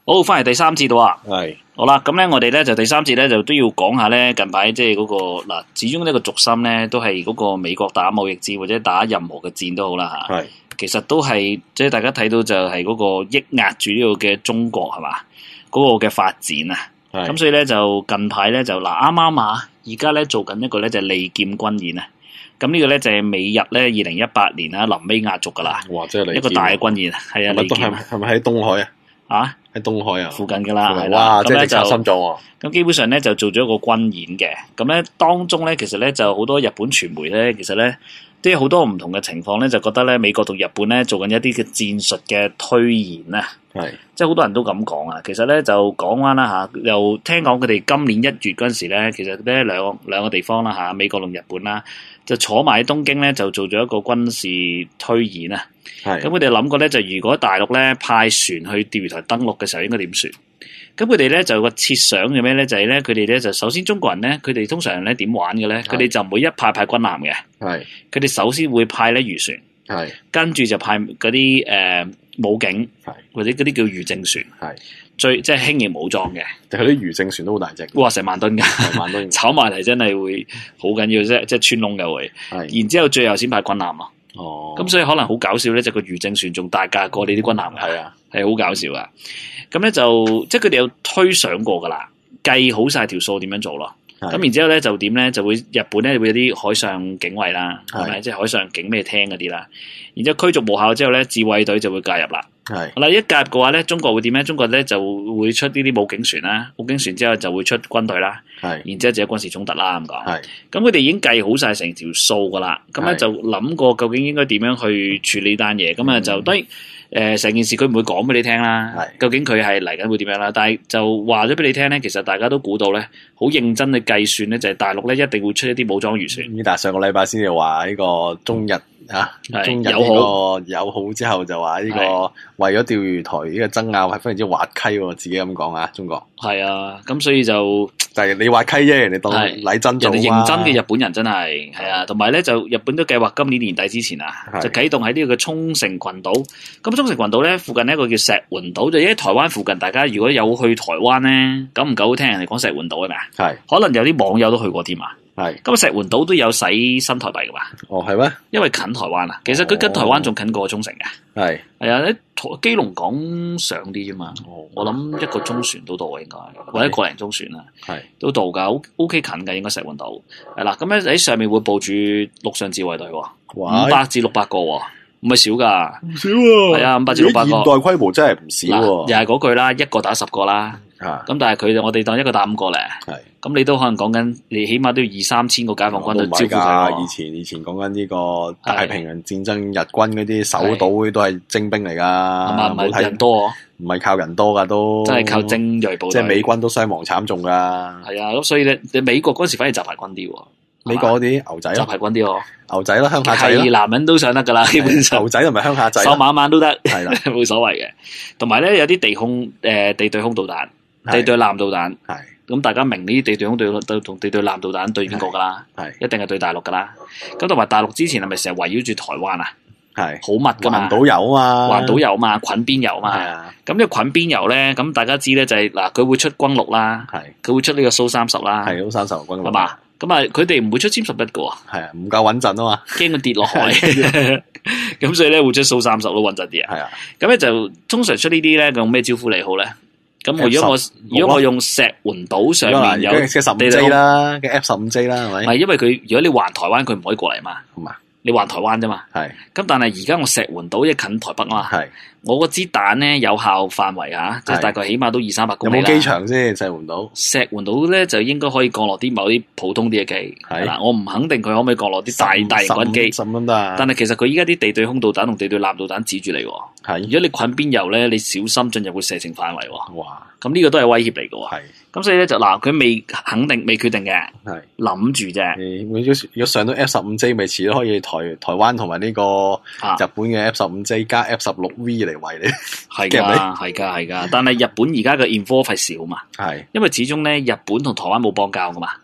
好，翻嚟第三節啦。 係好啦，咁咧我哋咧就第三節咧就都要講下咧近排即係嗰個嗱，始終呢個軸心咧都係嗰個美國打貿易戰或者打任何嘅戰都好啦吓。 係其實都係即係大家睇到就係嗰個抑壓住呢個嘅中國係嘛，嗰個嘅發展啊。咁所以咧就近排咧就嗱啱啱啊，而家咧做緊一個咧就係利劍軍演啊。咁呢個咧就係美日咧2018年啊臨尾壓軸噶啦， 哇！即係一個大嘅軍演啊，係啊，利劍係咪喺東海啊？ 啊， 喺東海啊， 附近噶啦，係啦。 哇！即係直插心臟喎。 咁基本上咧就做咗一個軍演嘅，咁咧當中咧其實咧就好多日本傳媒咧，其實咧即係好多唔同嘅情況咧，就覺得咧美國同日本咧做緊一啲嘅戰術嘅推演啊， 係即係好多人都咁講啊。其實咧就講翻啦嚇，又聽講佢哋今年1月嗰陣時咧，其實咧兩個地方啦嚇，美國同日本啦，就坐埋喺東京咧就做咗一個軍事推演啊。咁佢哋諗過咧，就如果大陸咧派船去釣魚台登陸嘅時候，應該點算？咁佢哋咧就有個設想嘅咩咧，就係咧佢哋咧就首先中國人咧，佢哋通常咧點玩嘅咧？佢哋就唔會一派軍艦嘅， 係佢哋首先會派咧漁船， 係跟住就派嗰啲武警， 係或者嗰啲叫漁政船， 係最即係輕型武裝嘅。 佢啲漁政船都好大隻， 哇！成萬噸㗎， 成萬噸炒埋嚟真係會好緊要啫，即係穿窿嘅會。 係然之後最後先派軍艦咯。 哦， 咁所以可能好搞笑咧，就個漁政船仲大價過你啲軍艦嘅， 係啊， 係好搞笑啊！咁咧就即係佢哋有推想過噶啦，計好晒條數點樣做咯。咁然之後咧就點咧就會日本咧會有啲海上警衛啦，係咪？即係海上警咩廳嗰啲啦。然之後驅逐無效之後咧，自衛隊就會介入啦。 係嗱，一介入嘅話咧，中國會點咧？中國咧就會出呢啲武警船啦，武警船之後就會出軍隊啦。 係， 然之後就有軍事衝突啦咁講。 係， 咁佢哋已經計好晒成條數噶啦。咁咧就諗過究竟應該點樣去處理單嘢。咁啊就當然成件事佢唔會講俾你聽啦。究竟佢係嚟緊會點樣啦？但係就話咗俾你聽咧，其實大家都估到咧，好認真嘅計算咧，就係大陸咧一定會出一啲武裝漁船。 但係上個禮拜先至話呢個中日中日呢個友好之後就話呢個為咗釣魚台呢個爭拗係非常之滑稽喎，自己咁講啊，中國係啊，咁所以就你滑稽啫，人哋當禮真做啊， 人哋認真嘅日本人真係啊，同埋咧就日本都計劃今年年底之前啊，就啟動喺呢個沖繩群島。咁沖繩群島咧附近一個叫石垣島，就喺台灣附近。大家如果有去台灣咧，久唔久聽人哋講石垣島係咪啊？係，可能有啲網友都去過添啊。係，咁石垣島都有使新台幣噶嘛？哦，係咩？因為近台灣啊，其實佢跟台灣仲近過沖繩嘅。係啊，喺基隆港上啲啫嘛。我諗一個鐘船都到應該，或者個零鐘船啦。係都到㗎，OK 近㗎，應該石垣島。係啦，咁咧喺上面會部署陸上自衛隊喎，500至600個喎，唔係少㗎。唔少喎。係啊，500至600個。現代規模真係唔少喎。又係嗰句啦，一個打10個啦。咁但係我哋當一個打5個咧，咁你都可能講緊，你起碼都要2-3千個解放軍去招呼佢。以前講緊呢個太平洋戰爭，日軍嗰啲守島都係精兵嚟噶，唔係人多，唔係靠人多噶，都真係靠精銳部隊，即係美軍都傷亡慘重噶。係啊，咁所以你美國嗰時反而雜牌軍啲喎，美國嗰啲牛仔雜牌軍啲喎，牛仔咯，鄉下仔咯，係男人都上得噶啦，基本上牛仔同埋鄉下仔，手晚晚都得，係啦，冇所謂嘅。同埋咧有啲地對空導彈。地對艦導彈，係咁大家明呢啲地對空同地對艦導彈對邊個噶啦？係一定係對大陸噶啦。咁同埋大陸之前係咪成日圍繞住台灣啊？係好密噶嘛？環島遊啊嘛，環島遊嘛，菌邊遊嘛。係啊。咁呢個菌邊遊咧，咁大家知咧就係嗱，佢會出軍綠啦，係佢會出呢個蘇30啦，係蘇30軍綠係嘛？咁啊，佢哋唔會出殲11嘅喎，係啊，唔夠穩陣啊嘛，驚佢跌落海。咁所以咧會出蘇30都穩陣啲啊。係啊。咁咧就通常出呢啲咧用咩招呼你好咧？咁如果我用石垣島上面有嘅15J 啦，嘅 F15J 啦，係咪？唔係，因為佢如果你環台灣，佢唔可以過嚟嘛。係啊，你環台灣啫嘛。係。咁但係而家我石垣島一近台北啊嘛。係。我個支彈咧有效範圍嚇，即係大概起碼都200-300公里啦。有冇機場先？石垣島？石垣島咧就應該可以降落啲某啲普通啲嘅機。係啦，我唔肯定佢可唔可以降落啲大型軍機。10蚊得。但係其實佢依家啲地對空導彈同地對艦導彈指住你喎。係。如果你近邊遊咧，你小心進入個射程範圍喎。哇！咁呢個都係威脅嚟嘅喎。係。咁所以咧就嗱，佢未肯定、未決定嘅。係。諗住啫。如果上到 F15J，咪遲都可以台灣同埋呢個日本嘅 F15J 加 F16V 嚟圍你。係㗎，係㗎，係㗎。但係日本而家嘅 involve 係少嘛。係。因為始終咧，日本同台灣冇邦交㗎嘛。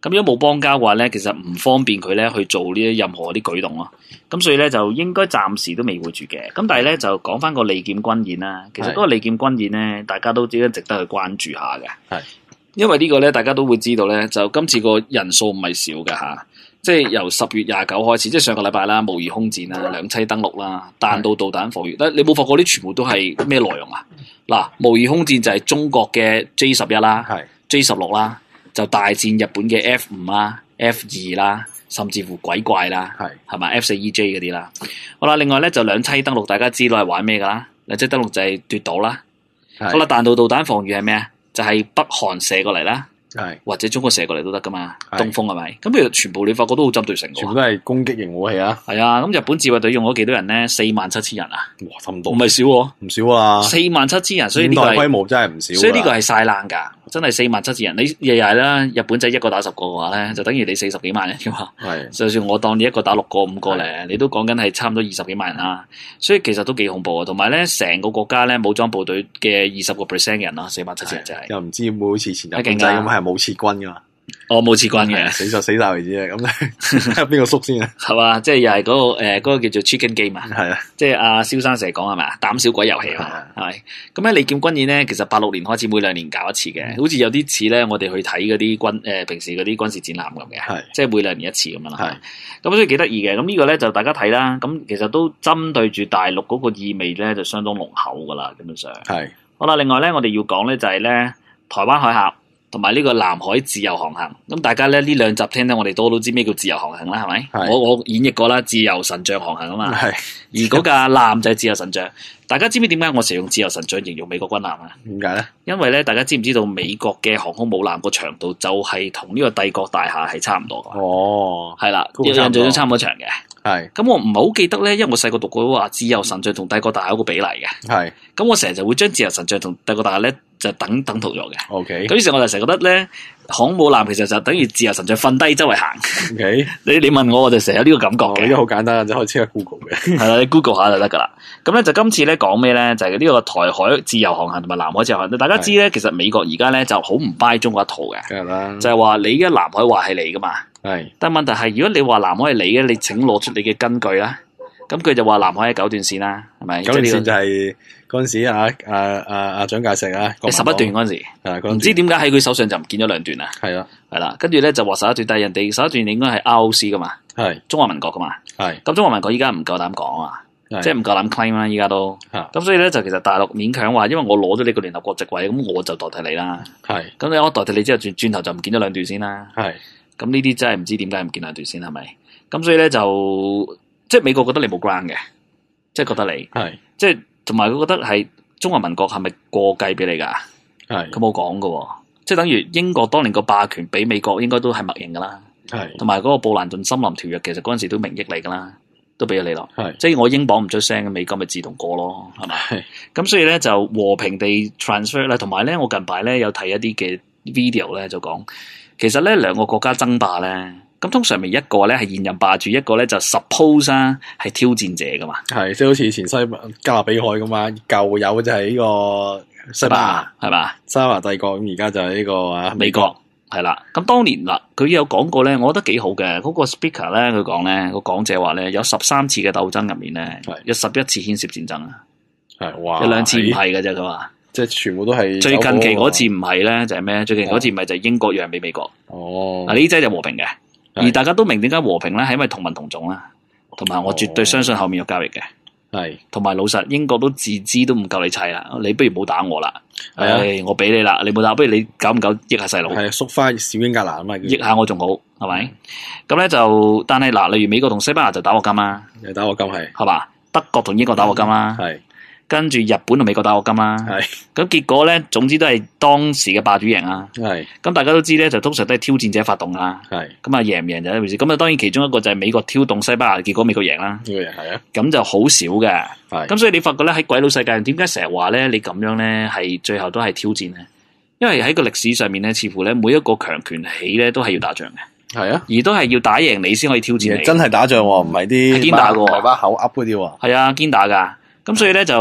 咁如果冇邦交嘅話咧，其實唔方便佢咧去做呢啲任何啲舉動咯。咁所以咧就應該暫時都未會住嘅。咁但係咧就講翻個利劍軍演啦。其實嗰個利劍軍演咧，大家都值得去關注下嘅。係，因為呢個咧大家都會知道咧，就今次個人數唔係少嘅嚇。即係由10月29開始，即係上個禮拜啦，模擬空戰啦、兩棲登陸啦、彈道導彈防禦。你冇發覺啲全部都係咩內容啊？嗱，模擬空戰就係中國嘅 J11啦、J16啦，就大戰日本嘅 F5啦、F2啦，甚至乎鬼怪啦，係咪 F4EJ 嗰啲啦？好啦，另外咧就兩棲登陸，大家知道係玩咩噶啦？兩棲登陸就係奪島啦。好啦，彈道導彈防禦係咩啊？就係北韓射過嚟啦。或者中國射過嚟都得噶嘛，東風係咪？咁其實全部你發覺都好針對性嘅， 全部都係攻擊型武器啊！ 係啊，咁日本自衛隊用咗幾多人咧？47,000人啊！ 哇，咁多， 唔係少喎， 唔少啊 ！47,000人，所以呢個規模真係唔少。 所以呢個係晒冷㗎，真係47,000人。你日日啦，日本仔一個打10個嘅話咧，就等於你40幾萬人㗎嘛。係，就算我當你一個打6個、5個咧，你都講緊係差唔多20幾萬人啦。所以其實都幾恐怖啊！同埋咧，成個國家咧武裝部隊嘅20%嘅人啦，47,000人就係。又唔知會唔會好似前日本仔咁係冇撤軍㗎嘛？我冇撤軍嘅，死晒為止啊！咁邊個縮先啊？係嘛，即係又係嗰個叫做 Chicken Game 啊！係啊，即係阿蕭生成日講係咪膽小鬼遊戲啊？係咪？咁咧利劍軍演咧，其實86年開始每2年搞一次嘅，好似有啲似咧我哋去睇嗰啲平時嗰啲軍事展覽咁嘅，係即係每2年一次咁樣啦。係咁所以幾得意嘅。咁呢個咧就大家睇啦。咁其實都針對住大陸嗰個意味咧，就相當濃厚噶啦，基本上係。好啦，另外咧我哋要講咧就係咧台灣海峽。同埋呢個南海自由航行，咁大家咧呢2集聽咧，我哋都知咩叫自由航行啦，係咪？我演繹過啦，自由神像航行啊嘛。係。而嗰架艦就係自由神像，大家知唔知點解我成日用自由神像形容美國軍艦啊？點解咧？因為咧，大家知唔知道美國嘅航空母艦個長度就係同呢個帝國大廈係差唔多㗎？哦，係啦，印象都差唔多長嘅。係。咁我唔係好記得咧，因為我細個讀過話自由神像同帝國大廈有個比例嘅。係。咁我成日就會將自由神像同帝國大廈咧就等同咗嘅。OK。咁於是我就成日覺得咧，航空母艦其實就等於自由神像瞓低周圍行。OK。你問我就成日有呢個感覺嘅。因為好簡單，就可以即刻 Google 嘅。係啦，你 Google 下就得噶啦。咁咧就今次咧講咩咧？就係呢個台海自由航行同埋南海自由航行。大家知咧，其實美國而家咧就好唔 buy 中國一套嘅。梗係啦。就係話你而家南海話係你噶嘛。係。但係問題係，如果你話南海係你嘅，你請攞出你嘅根據啦。咁佢就話南海係9段線啦，係咪？9段線就係嗰陣時蔣介石啊，11段嗰陣時，唔知點解喺佢手上就唔見咗2段啊？係啊，係啦，跟住咧就話11段，但係人哋11段應該係 ROC 噶嘛，係中華民國噶嘛，係。咁中華民國依家唔夠膽講啊，即係唔夠膽 claim 啦，依家都。咁所以咧就其實大陸勉強話，因為我攞咗呢個聯合國席位，咁我就代替你啦。係。咁我代替你之後轉頭就唔見咗2段先啦。係。咁呢啲真係唔知點解唔見2段先係咪？咁所以咧就。即係美國覺得你冇 ground 嘅，即係覺得你係，即係同埋佢覺得係中華民國係咪過繼俾你㗎？係，佢冇講㗎，即係等於英國當年個霸權俾美國應該都係默認㗎啦。係，同埋嗰個布蘭頓森林條約其實嗰陣時都明益嚟㗎啦，都俾咗你咯。係，即係我英鎊唔出聲，美國咪自動過咯，係咪？係，咁所以咧就和平地 transfer 啦，同埋咧我近排咧有睇一啲嘅 video 咧就講，其實咧2個國家爭霸咧。咁通常咪一個咧係現任霸主，一個咧就 suppose 啊係挑戰者噶嘛。係，即係好似以前加勒比海咁嘛，舊有就係呢個西班牙係嘛，西班牙帝國，咁而家就係呢個美國係啦。咁當年嗱，佢有講過咧，我覺得幾好嘅。嗰個 speaker 咧，佢講咧，個講者話咧，有13次嘅鬥爭入面咧，有11次牽涉戰爭啊。係哇，有2次唔係嘅啫，佢話。即係全部都係最近期嗰次唔係咧，就係咩？最近嗰次唔係就係英國讓俾美國。哦，嗱呢劑就和平嘅。而大家都明點解和平咧，係因為同文同種啦，同埋我絕對相信後面有交易嘅，係，同埋老實英國都自知都唔夠你砌啦，你不如唔好打我啦，係，我俾你啦，你冇打，不如你久唔久益下細路，係縮翻小英格蘭啊嘛，益下我仲好，係咪？咁咧就，但係嗱，例如美國同西班牙就打過金啦，又打過金係嘛？德國同英國打過金啦，係。跟住日本同美國打過金啦，係咁結果咧，總之都係當時嘅霸主贏啦，係咁大家都知咧，就通常都係挑戰者發動啦，係咁啊贏唔贏就一回事，咁啊當然其中一個就係美國挑動西班牙，結果美國贏啦，係啊，咁就好少嘅，係咁所以你發覺咧喺鬼佬世界，點解成日話咧你咁樣咧係最後都係挑戰咧？因為喺個歷史上面咧，似乎咧每一個強權起咧都係要打仗嘅，係啊，而都係要打贏你先可以挑戰你，真係打仗喎，唔係啲堅打嘅，係把口噏嗰啲喎，係啊堅打噶。咁所以咧就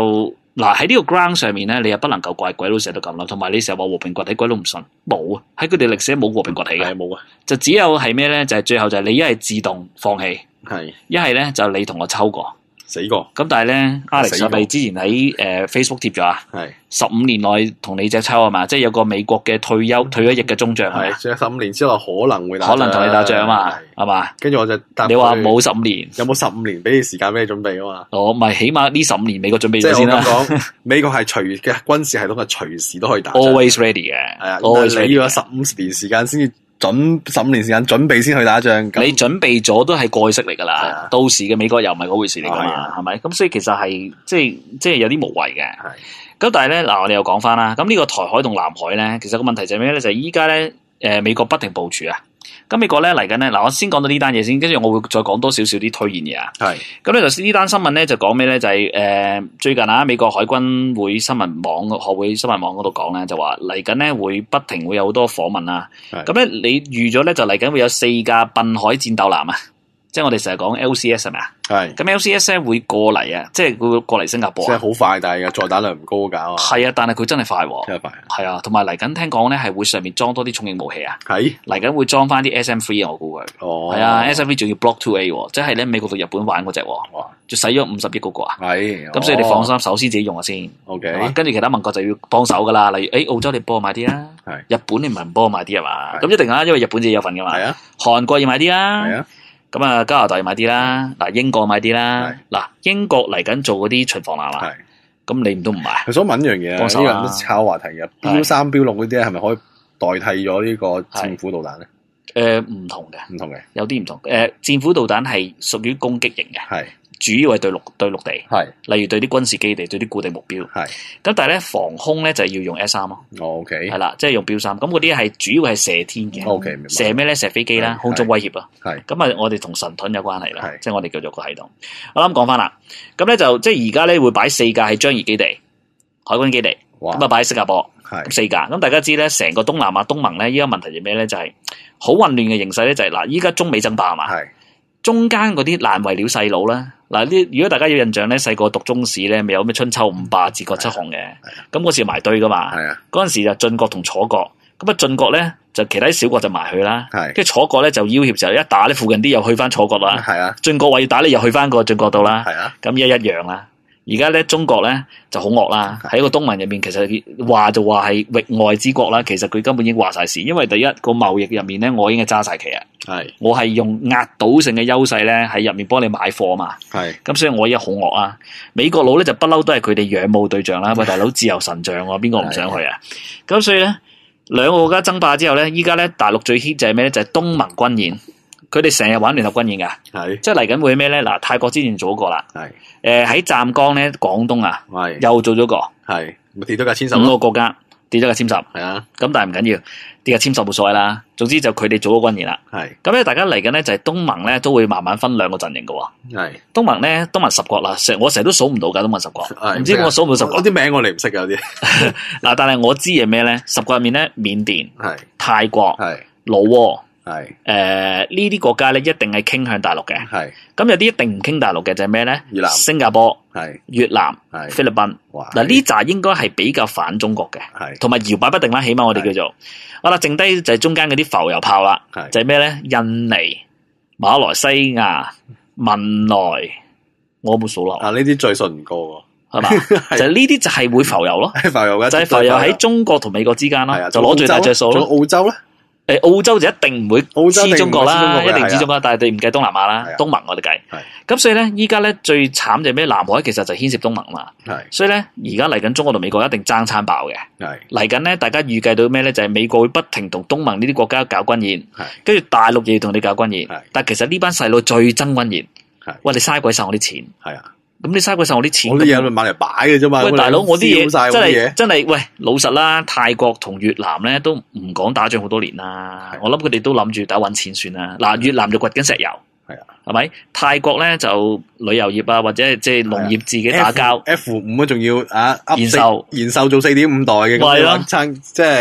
嗱喺呢個 ground 上面咧，你又不能夠怪鬼佬寫到咁啦，同埋你成日話和平崛起，鬼佬唔信，冇啊，喺佢哋歷史冇和平崛起嘅， 冇啊， 就只有係咩咧？就係最後就係你一係自動放棄，一係咧就你同我抽過。 死過咁但係咧 ，Alex 咪之前喺Facebook 貼咗啊，15年內同你隻抽啊嘛，即係有個美國嘅退咗役嘅中將係， 即係15年之後可能會可能同你打仗啊嘛，係嘛？ 跟住我就你話冇15年， 有冇15年俾你時間俾你準備啊嘛？ 哦，咪起碼呢15年美國準備咗先啦。 即係我咁講，美國係嘅軍事系統係隨時都可以打仗 ，always ready 嘅， 係啊，你要有15年時間先至。15年時間準備先去打仗， 你準備咗都係過去式嚟噶啦，到時嘅美國又唔係嗰回事嚟噶嘛，係咪？咁所以其實係即係有啲無謂嘅。咁但係咧嗱，我哋又講翻啦。咁呢個台海同南海咧，其實個問題就係咩咧？就係依家咧美國不停部署啊。咁美國咧嚟緊咧嗱，我先講到呢單嘢先，跟住我會再講多少少啲推演嘢啊。咁咧就呢單新聞咧就講咩咧？就係最近啊，美國海軍會新聞網學會新聞網嗰度講咧，就話嚟緊咧會不停會有好多訪問啊。咁咧你預咗咧就嚟緊會有4架濱海戰鬥艦啊，即係我哋成日講 LCS 係咪啊？咁 LCS 咧會過嚟啊，即係會過嚟新加坡。 即係好快，但係載彈量唔高搞啊。 係啊，但係佢真係快喎。 真係快。係啊，同埋嚟緊聽講咧係會上面裝多啲重型武器啊。嚟緊會裝翻啲 SM3 啊，我估佢。係啊 ，SM3 仲要 Block 2A 喎，即係咧美國同日本玩嗰隻。哇！就使咗50億嗰個啊。咁所以你放心，首先自己用下先。 OK。 跟住其他盟國就要幫手噶啦，例如澳洲你幫我買啲啦。日本你唔係唔幫我買啲係嘛？咁一定啊，因為日本自己有份噶嘛。係啊。韓國要買啲啦。係啊。咁啊，加拿大買啲啦，嗱英國買啲啦，嗱英國嚟緊做嗰啲巡防艦啦，咁你唔都唔買？ 我想問一樣嘢啊，呢個人都炒話題嘅，標3、標6嗰啲係咪可以代替咗呢個戰斧導彈咧？ 唔同嘅，有啲唔同。戰斧導彈係屬於攻擊型嘅，主要係對陸地，例如對啲軍事基地、對啲固定目標。咁但係咧防空咧就要用 S3咯。OK，係啦，即係用標3。咁嗰啲係主要係射天嘅。OK，明白。射咩咧？射飛機啦，空中威脅啊。咁啊，我哋同神盾有關係啦。即係我哋叫做個系統。我諗講翻啦，咁咧就即係而家咧會擺4架喺樟宜基地、海軍基地，咁啊擺喺新加坡4架。咁大家知咧，成個東南亞東盟咧，依家問題係咩咧？就係好混亂嘅形勢咧，就係嗱，依家中美爭霸嘛。中間嗰啲難為了細佬啦，嗱呢如果大家有印象咧，細個讀中史咧，咪有咩春秋五霸、治國七雄嘅，咁嗰時埋堆噶嘛，嗰陣時就晉國同楚國，咁啊晉國咧就其他啲小國就埋去啦，跟住楚國咧就要挾就一打咧，附近啲又去翻楚國啦，晉國話要打咧又去翻個晉國度啦，咁一樣啦。而家咧中國咧就好惡啦，喺個東盟入面，其實話就話係域外之國啦，其實佢根本已經話晒事，因為第一個貿易入面咧，我已經係揸晒旗啊，我係用壓倒性嘅優勢咧喺入面幫你買貨嘛，咁所以我依家好惡啊。美國佬咧就不嬲都係佢哋仰慕對象啦，喂大佬自由神像喎，邊個唔想去啊？咁所以咧兩個國家爭霸之後咧，依家咧大陸最 hit 就係咩咧？就係東盟軍演。佢哋成日玩聯合軍演噶，即係嚟緊會咩咧？嗱，泰國之前做過啦，喺湛江咧，廣東啊，又做咗個， 咪跌咗架殲十，5 個國家跌咗架殲10，咁但係唔緊要，跌架殲10冇所謂啦。總之就佢哋做咗軍演啦，咁咧大家嚟緊咧就係東盟咧都會慢慢分2個陣營嘅，東盟咧東盟10國啦，我成日都數唔到噶，東盟10國，唔知我數唔到10國， 啲名我哋唔識有啲， 嗱，但係我知係咩咧？10國入面咧，緬甸、泰國、老撾。呢啲國家咧一定係傾向大陸嘅，咁有啲一定唔傾大陸嘅就係咩咧？新加坡、越南、菲律賓，嗱呢扎應該係比較反中國嘅，同埋搖擺不定啦，起碼我哋叫做，好啦，剩低就係中間嗰啲浮游炮啦，就係咩咧？印尼、馬來西亞、文萊，我冇數落， 呢啲最信唔過係嘛？就係呢啲就係會浮游咯， 浮游嘅， 就係浮游喺中國同美國之間咯，就攞最大隻數咯。 澳洲咧？ 澳洲就一定唔會黐中國啦，一定黐中國，但係你唔計東南亞啦，東盟我哋計。咁所以咧，依家咧最慘就係咩？南海其實就牽涉東盟嘛。所以咧，而家嚟緊中國同美國一定爭餐爆嘅。嚟緊咧，大家預計到咩咧？就係美國會不停同東盟呢啲國家搞軍演，跟住大陸又要同你搞軍演。但係其實呢班細路最憎軍演。喂，你嘥鬼晒我啲錢。咁你嘥鬼晒我啲錢， 我啲嘢買嚟擺嘅啫嘛。 喂，大佬，我啲嘢真係，喂，老實啦，泰國同越南咧都唔講打仗好多年啦。我諗佢哋都諗住打搵錢算啦。嗱，越南就掘緊石油，係咪？泰國咧就旅遊業啊，或者即係農業自己打交。 F5啊，仲要延壽做4.5代嘅，咁樣撐，即係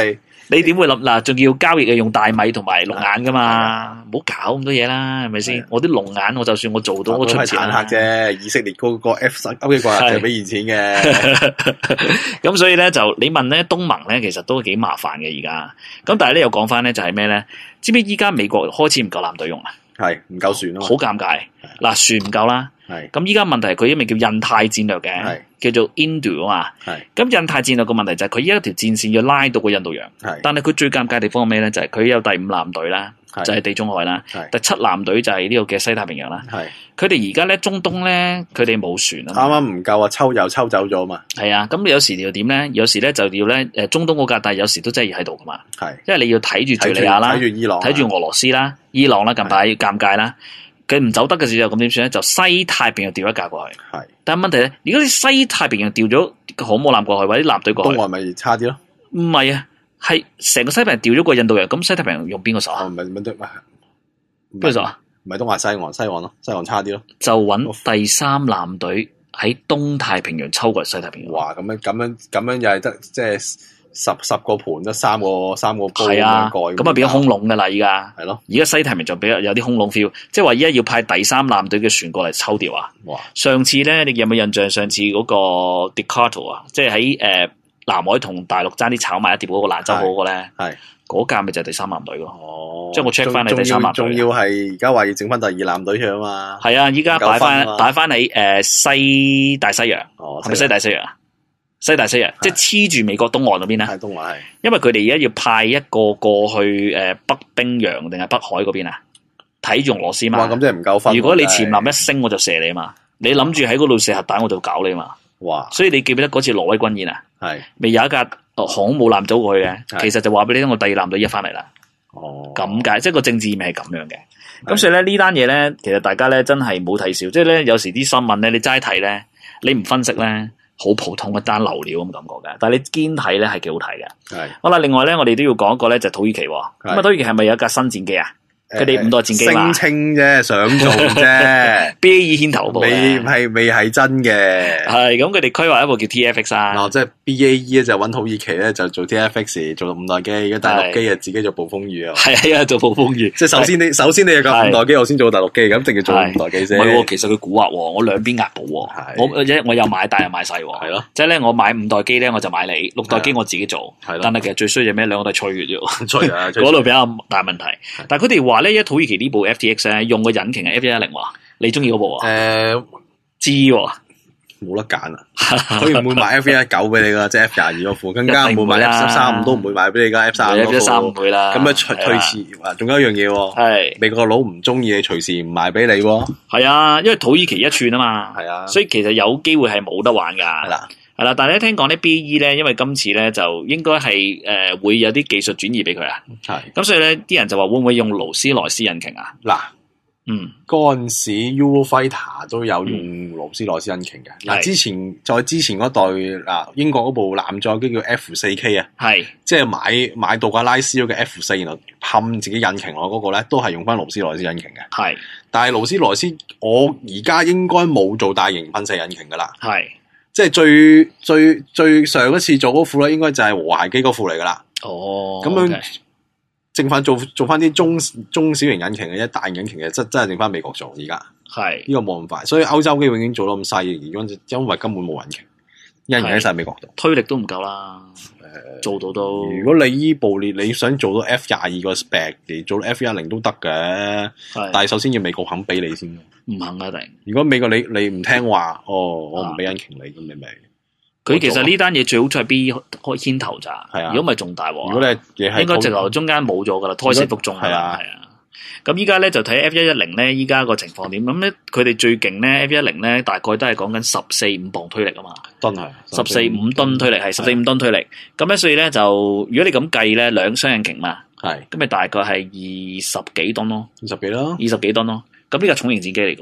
你點會諗嗱？仲要交易嘅用大米同埋龍眼噶嘛？唔好搞咁多嘢啦，係咪先？我啲龍眼我就算我做到，我出錢坦克啫。以色列嗰個 F-16嘅掛就俾現錢嘅。 咁所以咧就你問咧東盟咧，其實都幾麻煩嘅而家。咁但係咧又講翻咧就係咩咧？知唔知依家美國開始唔夠艦隊用啊？係唔夠船啊嘛， 好尷尬。嗱，船唔夠啦。咁依家問題係佢因為叫印太戰略嘅，叫做 Indo 啊嘛。咁印太戰略個問題就係佢依家條戰線要拉到個印度洋。但係佢最尷尬嘅地方係咩咧？就係佢有第5艦隊啦，就係地中海啦。第7艦隊就係呢個嘅西太平洋啦。佢哋而家咧中東咧，佢哋冇船啊。 啱啱唔夠啊，又抽走咗嘛。 係啊，咁有時要點咧？有時咧就要咧中東嗰格，但係有時都真係要喺度噶嘛。因為你要睇住敘利亞啦， 睇住伊朗， 睇住俄羅斯啦，伊朗啦，近排尷尬啦。佢唔走得嘅時候，咁點算咧？就西太平洋調一架過去。但係問題咧，如果你西太平洋調咗航母艦過去，或者艦隊過去， 東岸咪差啲咯？ 唔係啊，係成個西太平洋調咗過印度洋，咁西太平洋用邊個手啊？ 唔係邊個手啊？ 唔係東岸西岸咯，西岸差啲咯。 就揾第3艦隊喺東太平洋抽過嚟西太平洋。 哇！咁樣又係得即係十個盤得三個煲係啊，咁啊變咗空籠噶啦，依家係咯。 而家西太平洋就比較有啲空籠 feel，即係話依家要派第3艦隊嘅船過嚟抽調啊。 哇！ 上次咧，你有冇印象？上次嗰個 Decatur 啊，即係喺南海同大陸爭啲炒埋一碟嗰個蘭州嗰個咧，嗰架咪就係第3艦隊咯。哦，即係我 check 翻你第3艦隊。 仲要係而家話要整翻第2艦隊出啊嘛。 係啊，依家擺翻喺西大西洋，係咪西大西洋啊？西大西洋，即係黐住美國東岸嗰邊咧。係東岸係。因為佢哋而家要派一個過去北冰洋定係北海嗰邊啊，睇住俄羅斯嘛。 哇！咁即係唔夠分。 如果你潛艦一升，我就射你嘛。你諗住喺嗰度射核彈，我就搞你嘛。哇！所以你記唔記得嗰次挪威軍演啊？係。未有一架航母艦走過去嘅，其實就話俾你聽，我第2艦隊一翻嚟啦。哦。咁解，即係個政治意味係咁樣嘅。咁所以咧呢單嘢咧，其實大家咧真係冇睇少，即係咧有時啲新聞咧，你齋睇咧，你唔分析咧。好普通一單流料咁感覺嘅，但係你堅睇咧係幾好睇嘅。係好啦，另外咧我哋都要講一個咧就係土耳其。咁啊土耳其係咪有一架新戰機啊？佢哋5代戰機嘛？聲稱啫，想做啫。 BAE 牽頭部未係真嘅。 係咁，佢哋規劃一部叫 TFX 啊。 即係 BAE 咧就揾土耳其咧就做 TFX 做5代機，而家大陸機啊自己做暴風雨啊。 係啊，做暴風雨。 即係首先你有架5代機，我先做大陸機，咁定要做5代機先。 唔係，其實佢蠱惑，我兩邊壓補。我又買大又買細。係咯。即係咧，我買5代機咧，我就買你6代機我自己做。係咯。但係其實最衰就咩？兩個都係吹嘅啫。吹啊！嗰度比較大問題。但係佢哋話咧，土耳其呢部 FTX 咧用個引擎係 F110，你中意嗰部啊？知喎， 冇得揀啊！佢唔會買 F119 俾你噶，即係 F22嗰副，更加唔會買 F35都唔會買俾你噶 F35 F135唔會啦。 咁樣推遲，仲有一樣嘢喎，係美國佬唔中意你隨時唔賣俾你喎。係啊，因為土耳其一寸啊嘛，係啊，所以其實有機會係冇得玩噶。係啦。係啦，但係咧聽講咧 BAE 咧，因為今次咧就應該係會有啲技術轉移俾佢啊。係。咁所以咧，啲人就話會唔會用勞斯萊斯引擎啊？嗱，嗰陣時 Eurofighter 都有用勞斯萊斯引擎嘅。嗱，之前嗰代嗱英國嗰部艦載機叫 F4K 啊。係。即係買杜格拉斯嗰個 F4，然後冚自己引擎落嗰個咧，都係用翻勞斯萊斯引擎嘅。係。但係勞斯萊斯，我而家應該冇做大型噴射引擎噶啦。係。即係最上一次做嗰副咧，應該就係和諧機嗰副嚟噶啦。哦，咁樣剩翻做翻啲中小型引擎嘅啫，大型引擎嘅真係剩翻美國做。而家係呢個冇咁快，所以歐洲機永遠做得咁細，因為根本冇引擎，引擎喺晒美國度，推力都唔夠啦。做到都，如果你依部你想做到 F22個 spec 嚟做到 F10都得嘅，但係首先要美國肯俾你先。唔肯啊定？如果美國你唔聽話，我唔俾引擎你，咁你咪佢其實呢單嘢最好就係 B 開牽頭咋。係啊，如果唔係仲大鑊。如果你應該直頭中間冇咗噶啦，胎死腹中係啊。咁依家咧就睇 F110咧，依家個情況點？咁咧佢哋最勁咧 F110咧，大概都係講緊14.5磅推力啊嘛。噸係14.5噸推力，係14.5噸推力。咁咧所以咧就如果你咁計咧，兩雙引擎嘛，係咁咪大概係20幾噸咯，20幾噸咯。咁呢個重型戰機嚟嘅，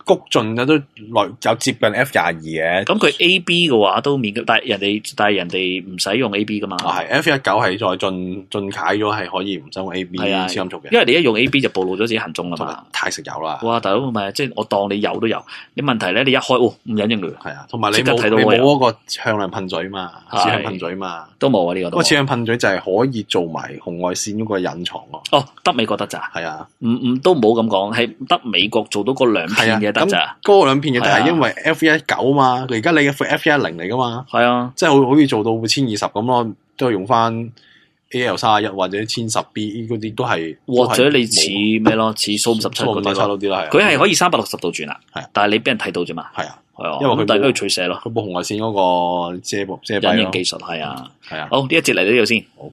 谷盡都有接近 F22嘅。 咁佢 A.B. 嘅話都免，但係人哋唔使用 A.B. 噶嘛。 係 F19係再進解咗，係可以唔使用 A.B. 超音速嘅。 因為你一用 A.B. 就暴露咗自己行蹤啦嘛。 太食油啦！ 哇，大佬唔係，即係我當你有都有，你問題咧，你一開唔隱形㗎。 係啊，同埋你冇嗰個向量噴嘴嘛，指向噴嘴嘛， 都冇啊呢個。 嗰個指向噴嘴就係可以做埋紅外線嗰個隱藏咯。 哦，得美國得咋？ 係啊， 都冇咁講，係得美國做到嗰兩片嘅得咋？ 嗰兩片嘢都係因為 F19嘛，而家你嘅F10嚟噶嘛。 係啊， 即係好似做到1020咁咯，都係用翻 AL31或者1010B 嗰啲都係。 或者你似咩咯？似蘇57嗰啲咯， 佢係可以360度轉啊， 係， 但係你俾人睇到啫嘛。 係啊， 因為佢大家要取捨咯。 佢部紅外線嗰個遮蔽隱形技術係啊， 係啊。 好，呢一節嚟到呢度先。 好。